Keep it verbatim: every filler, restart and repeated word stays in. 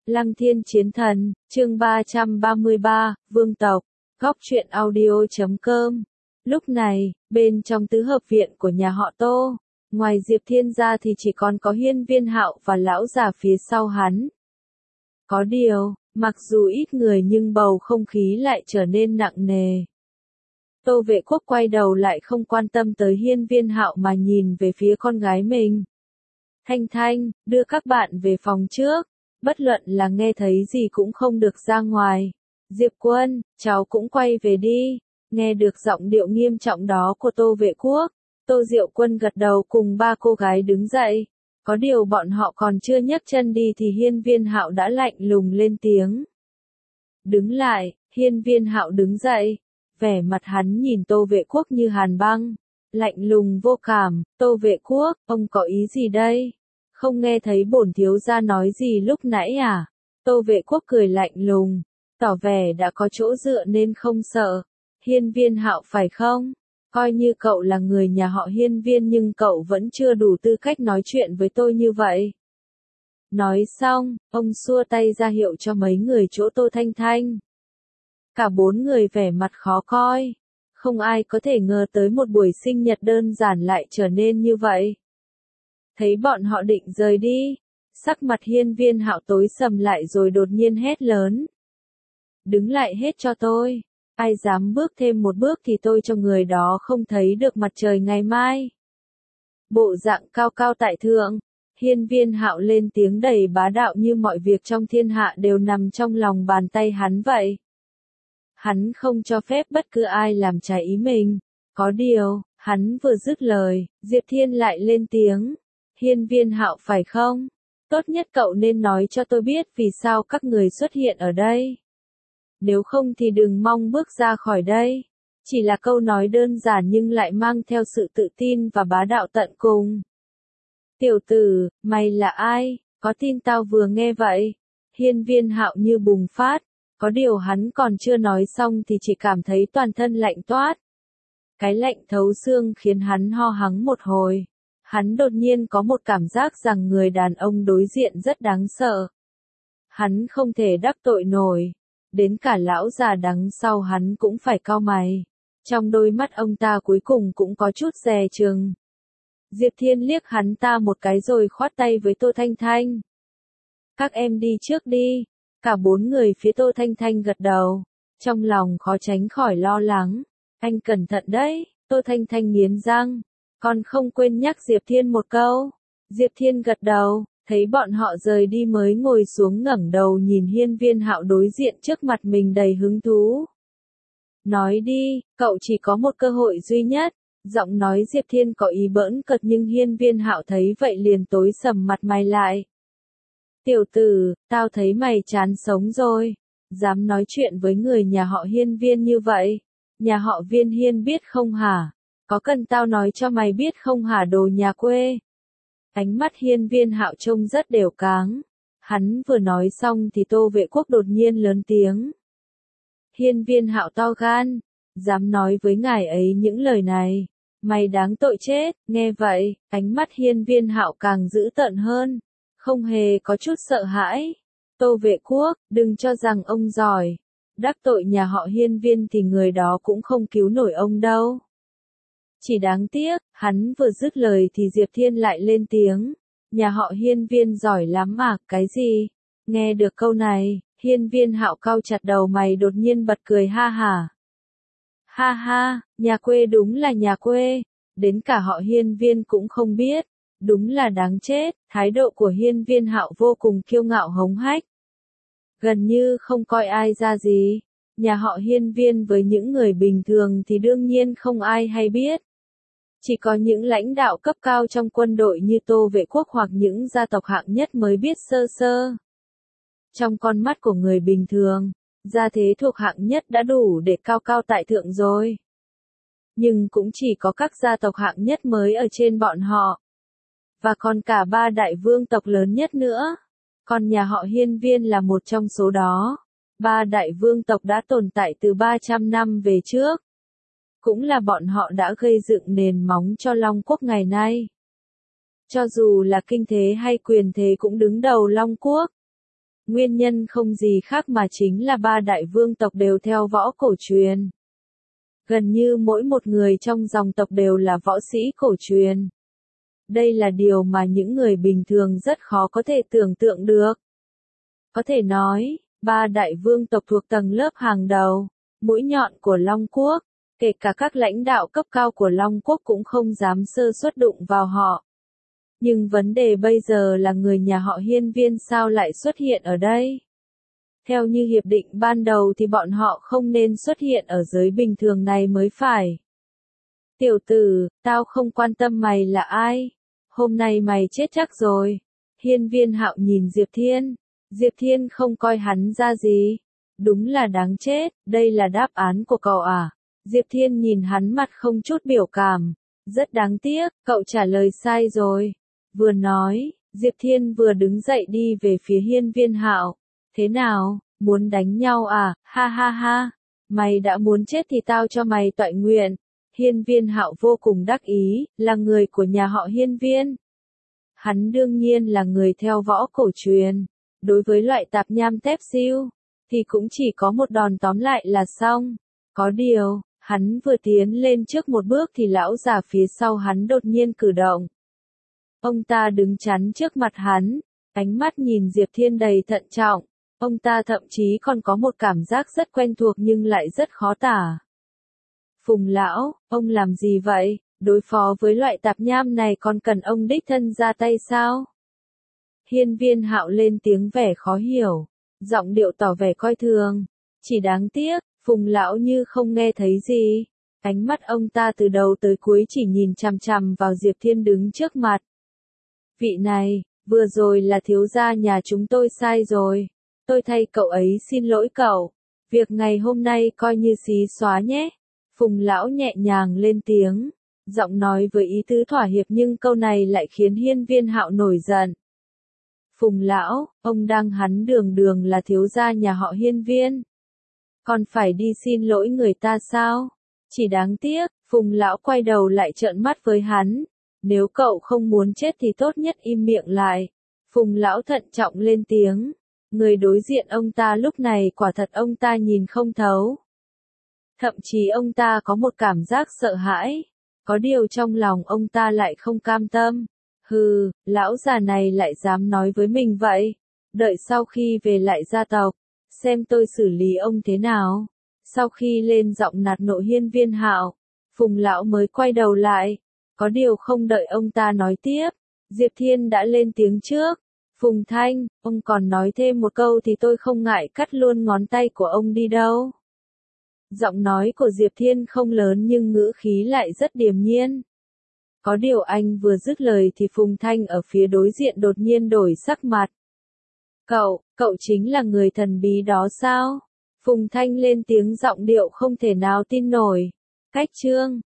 Lăng Thiên Chiến Thần, chương ba trăm ba mươi ba, Vương tộc, góc truyện audio chấm com. Lúc này, bên trong tứ hợp viện của nhà họ Tô, ngoài Diệp Thiên ra thì chỉ còn có Hiên Viên Hạo và lão già phía sau hắn. Có điều, mặc dù ít người nhưng bầu không khí lại trở nên nặng nề. Tô Vệ Quốc quay đầu lại không quan tâm tới Hiên Viên Hạo mà nhìn về phía con gái mình. Thanh Thanh, đưa các bạn về phòng trước, bất luận là nghe thấy gì cũng không được ra ngoài. Diệp Quân, cháu cũng quay về đi. Nghe được giọng điệu nghiêm trọng đó của Tô Vệ Quốc, Tô Diệu Quân gật đầu cùng ba cô gái đứng dậy. Có điều bọn họ còn chưa nhấc chân đi thì Hiên Viên Hạo đã lạnh lùng lên tiếng. Đứng lại, Hiên Viên Hạo đứng dậy. Vẻ mặt hắn nhìn Tô Vệ Quốc như hàn băng, lạnh lùng vô cảm. Tô Vệ Quốc, ông có ý gì đây? Không nghe thấy bổn thiếu gia nói gì lúc nãy à? Tô Vệ Quốc cười lạnh lùng, tỏ vẻ đã có chỗ dựa nên không sợ. Hiên Viên Hạo phải không? Coi như cậu là người nhà họ Hiên Viên nhưng cậu vẫn chưa đủ tư cách nói chuyện với tôi như vậy. Nói xong, ông xua tay ra hiệu cho mấy người chỗ Tô Thanh Thanh. Cả bốn người vẻ mặt khó coi. Không ai có thể ngờ tới một buổi sinh nhật đơn giản lại trở nên như vậy. Thấy bọn họ định rời đi, sắc mặt Hiên Viên Hạo tối sầm lại rồi đột nhiên hét lớn. Đứng lại hết cho tôi. Ai dám bước thêm một bước thì tôi cho người đó không thấy được mặt trời ngày mai. Bộ dạng cao cao tại thượng, Hiên Viên Hạo lên tiếng đầy bá đạo như mọi việc trong thiên hạ đều nằm trong lòng bàn tay hắn vậy. Hắn không cho phép bất cứ ai làm trái ý mình. Có điều, hắn vừa dứt lời, Diệp Thiên lại lên tiếng. Hiên Viên Hạo phải không? Tốt nhất cậu nên nói cho tôi biết vì sao các người xuất hiện ở đây. Nếu không thì đừng mong bước ra khỏi đây. Chỉ là câu nói đơn giản nhưng lại mang theo sự tự tin và bá đạo tận cùng. Tiểu tử, mày là ai? Có tin tao vừa nghe vậy? Hiên Viên Hạo như bùng phát. Có điều hắn còn chưa nói xong thì chỉ cảm thấy toàn thân lạnh toát. Cái lạnh thấu xương khiến hắn ho hắng một hồi. Hắn đột nhiên có một cảm giác rằng người đàn ông đối diện rất đáng sợ. Hắn không thể đắc tội nổi. Đến cả lão già đằng sau hắn cũng phải cau mày. Trong đôi mắt ông ta cuối cùng cũng có chút dè chừng. Diệp Thiên liếc hắn ta một cái rồi khoát tay với Tô Thanh Thanh. Các em đi trước đi. Cả bốn người phía Tô Thanh Thanh gật đầu. Trong lòng khó tránh khỏi lo lắng. Anh cẩn thận đấy. Tô Thanh Thanh nghiến răng. Còn không quên nhắc Diệp Thiên một câu. Diệp Thiên gật đầu. Thấy bọn họ rời đi mới ngồi xuống ngẩng đầu nhìn Hiên Viên Hạo đối diện trước mặt mình đầy hứng thú. Nói đi, cậu chỉ có một cơ hội duy nhất. Giọng nói Diệp Thiên có ý bỡn cợt nhưng Hiên Viên Hạo thấy vậy liền tối sầm mặt mày lại. Tiểu tử, tao thấy mày chán sống rồi. Dám nói chuyện với người nhà họ Hiên Viên như vậy. Nhà họ Viên Hiên biết không hả? Có cần tao nói cho mày biết không hả đồ nhà quê? Ánh mắt Hiên Viên Hạo trông rất đều cáng. Hắn vừa nói xong thì Tô Vệ Quốc đột nhiên lớn tiếng. Hiên Viên Hạo to gan, dám nói với ngài ấy những lời này, mày đáng tội chết. Nghe vậy, ánh mắt Hiên Viên Hạo càng dữ tợn hơn, không hề có chút sợ hãi. Tô Vệ Quốc, đừng cho rằng ông giỏi, đắc tội nhà họ Hiên Viên thì người đó cũng không cứu nổi ông đâu. Chỉ đáng tiếc, hắn vừa dứt lời thì Diệp Thiên lại lên tiếng. Nhà họ Hiên Viên giỏi lắm mà, cái gì? Nghe được câu này, Hiên Viên Hạo cau chặt đầu mày đột nhiên bật cười ha hả. Ha ha, nhà quê đúng là nhà quê. Đến cả họ Hiên Viên cũng không biết. Đúng là đáng chết. Thái độ của Hiên Viên Hạo vô cùng kiêu ngạo hống hách. Gần như không coi ai ra gì. Nhà họ Hiên Viên với những người bình thường thì đương nhiên không ai hay biết. Chỉ có những lãnh đạo cấp cao trong quân đội như Tô Vệ Quốc hoặc những gia tộc hạng nhất mới biết sơ sơ. Trong con mắt của người bình thường, gia thế thuộc hạng nhất đã đủ để cao cao tại thượng rồi. Nhưng cũng chỉ có các gia tộc hạng nhất mới ở trên bọn họ. Và còn cả ba đại vương tộc lớn nhất nữa. Còn nhà họ Hiên Viên là một trong số đó. Ba đại vương tộc đã tồn tại từ ba trăm năm về trước. Cũng là bọn họ đã gây dựng nền móng cho Long Quốc ngày nay. Cho dù là kinh thế hay quyền thế cũng đứng đầu Long Quốc. Nguyên nhân không gì khác mà chính là ba đại vương tộc đều theo võ cổ truyền. Gần như mỗi một người trong dòng tộc đều là võ sĩ cổ truyền. Đây là điều mà những người bình thường rất khó có thể tưởng tượng được. Có thể nói, ba đại vương tộc thuộc tầng lớp hàng đầu, mũi nhọn của Long Quốc, kể cả các lãnh đạo cấp cao của Long Quốc cũng không dám sơ suất đụng vào họ. Nhưng vấn đề bây giờ là người nhà họ Hiên Viên sao lại xuất hiện ở đây? Theo như hiệp định ban đầu thì bọn họ không nên xuất hiện ở giới bình thường này mới phải. Tiểu tử, tao không quan tâm mày là ai. Hôm nay mày chết chắc rồi. Hiên Viên Hạo nhìn Diệp Thiên. Diệp Thiên không coi hắn ra gì. Đúng là đáng chết, đây là đáp án của cậu à? Diệp Thiên nhìn hắn mặt không chút biểu cảm. Rất đáng tiếc, cậu trả lời sai rồi. Vừa nói, Diệp Thiên vừa đứng dậy đi về phía Hiên Viên Hạo. Thế nào, muốn đánh nhau à? Ha ha ha. Mày đã muốn chết thì tao cho mày toại nguyện. Hiên Viên Hạo vô cùng đắc ý, là người của nhà họ Hiên Viên. Hắn đương nhiên là người theo võ cổ truyền. Đối với loại tạp nham tép siêu, thì cũng chỉ có một đòn tóm lại là xong. Có điều, hắn vừa tiến lên trước một bước thì lão già phía sau hắn đột nhiên cử động. Ông ta đứng chắn trước mặt hắn, ánh mắt nhìn Diệp Thiên đầy thận trọng. Ông ta thậm chí còn có một cảm giác rất quen thuộc nhưng lại rất khó tả. Phùng lão, ông làm gì vậy? Đối phó với loại tạp nham này còn cần ông đích thân ra tay sao? Hiên Viên Hạo lên tiếng vẻ khó hiểu, giọng điệu tỏ vẻ coi thường. Chỉ đáng tiếc, Phùng lão như không nghe thấy gì. Ánh mắt ông ta từ đầu tới cuối chỉ nhìn chằm chằm vào Diệp Thiên đứng trước mặt. Vị này, vừa rồi là thiếu gia nhà chúng tôi sai rồi. Tôi thay cậu ấy xin lỗi cậu. Việc ngày hôm nay coi như xí xóa nhé. Phùng lão nhẹ nhàng lên tiếng, giọng nói với ý tứ thỏa hiệp nhưng câu này lại khiến Hiên Viên Hạo nổi giận. Phùng lão, ông đang hắn đường đường là thiếu gia nhà họ Hiên Viên. Còn phải đi xin lỗi người ta sao? Chỉ đáng tiếc, Phùng lão quay đầu lại trợn mắt với hắn. Nếu cậu không muốn chết thì tốt nhất im miệng lại. Phùng lão thận trọng lên tiếng. Người đối diện ông ta lúc này quả thật ông ta nhìn không thấu. Thậm chí ông ta có một cảm giác sợ hãi. Có điều trong lòng ông ta lại không cam tâm. Hừ, lão già này lại dám nói với mình vậy. Đợi sau khi về lại gia tộc, xem tôi xử lý ông thế nào. Sau khi lên giọng nạt nộ Hiên Viên Hạo, Phùng lão mới quay đầu lại. Có điều không đợi ông ta nói tiếp, Diệp Thiên đã lên tiếng trước. Phùng Thanh, ông còn nói thêm một câu thì tôi không ngại cắt luôn ngón tay của ông đi đâu. Giọng nói của Diệp Thiên không lớn nhưng ngữ khí lại rất điềm nhiên. Có điều anh vừa dứt lời thì Phùng Thanh ở phía đối diện đột nhiên đổi sắc mặt. Cậu, cậu chính là người thần bí đó sao? Phùng Thanh lên tiếng giọng điệu không thể nào tin nổi. Cách chương